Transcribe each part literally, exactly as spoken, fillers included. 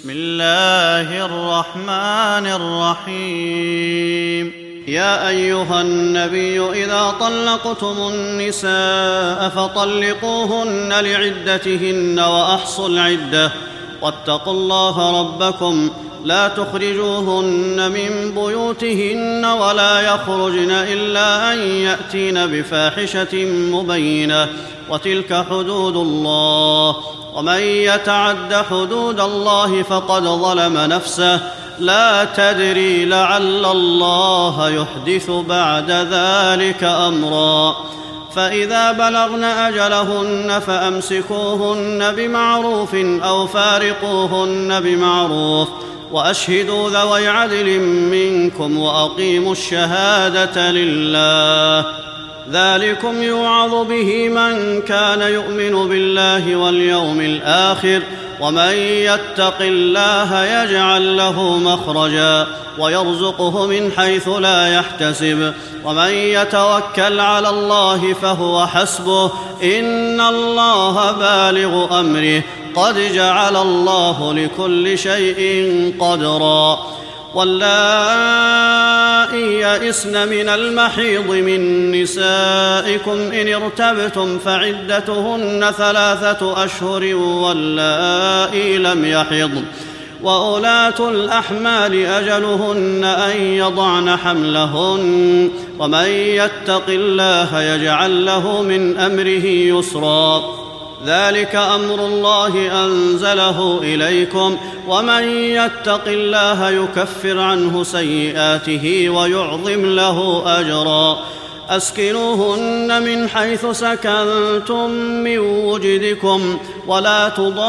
بسم الله الرحمن الرحيم. يا أيها النبي إذا طلقتم النساء فطلقوهن لعدتهن وأحصوا العدة واتقوا الله ربكم لا تخرجوهن من بيوتهن ولا يخرجن إلا أن يأتين بفاحشة مبينة وتلك حدود الله ومن يتعد حدود الله فقد ظلم نفسه لا تدري لعل الله يحدث بعد ذلك أمرا. فإذا بلغن أجلهن فأمسكوهن بمعروف أو فارقوهن بمعروف وأشهدوا ذوي عدل منكم وأقيموا الشهادة لله ذلكم يوعظ به من كان يؤمن بالله واليوم الآخر ومن يتق الله يجعل له مخرجا ويرزقه من حيث لا يحتسب ومن يتوكل على الله فهو حسبه إن الله بالغ أمره قد جعل الله لكل شيء قدرا. واللائي يئسن من المحيض من نسائكم إن ارتبتم فعدتهن ثلاثة أشهر واللائي لم يحضن وأولاة الأحمال أجلهن أن يضعن حملهن ومن يتق الله يجعل له من أمره يسرا ذلك أمر الله أنزله إليكم ومن يتق الله يكفر عنه سيئاته ويعظم له أجرا. أسكنوهن من حيث سكنتم من وجدكم ولا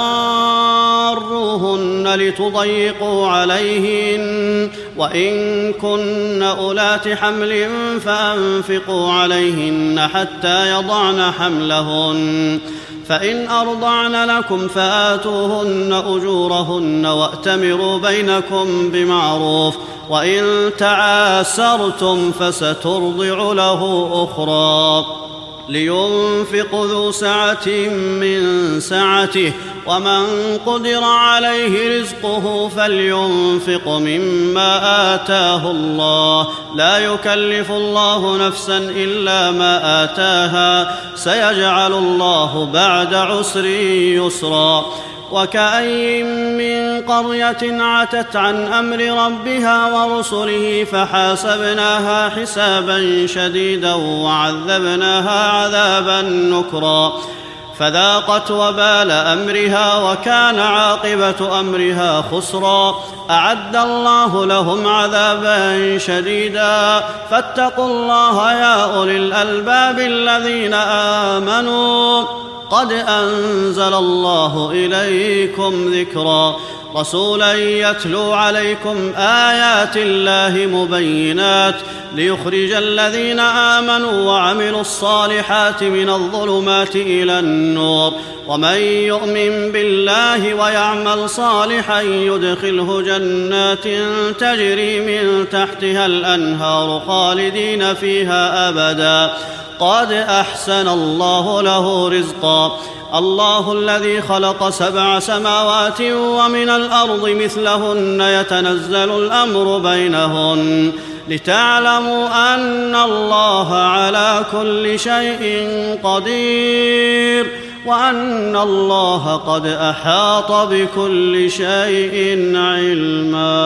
تضاروهن لتضيقوا عليهن وإن كن أولات حمل فأنفقوا عليهن حتى يضعن حملهن فإن أرضعن لكم فآتوهن أجورهن وأتمروا بينكم بمعروف وإن تعاسرتم فسترضع له أخرى. لينفق ذو سعة من سعته ومن قدر عليه رزقه فلينفق مما آتاه الله لا يكلف الله نفسا إلا ما آتاها سيجعل الله بعد عسر يسرا. وكأين من قرية عتت عن أمر ربها ورسله فحاسبناها حسابا شديدا وعذبناها عذابا نكرا فذاقت وبال أمرها وكان عاقبة أمرها خسرا. أعد الله لهم عذابا شديدا فاتقوا الله يا أولي الألباب الذين آمنوا قد أنزل الله إليكم ذكرا رسولا يتلو عليكم آيات الله مبينات ليخرج الذين آمنوا وعملوا الصالحات من الظلمات إلى النور ومن يؤمن بالله ويعمل صالحا يدخله جنات تجري من تحتها الأنهار خالدين فيها أبدا قد أحسن الله له رزقا. الله الذي خلق سبع سماوات ومن الأرض مثلهن يتنزل الأمر بينهن لتعلموا أن الله على كل شيء قدير وأن الله قد أحاط بكل شيء علما.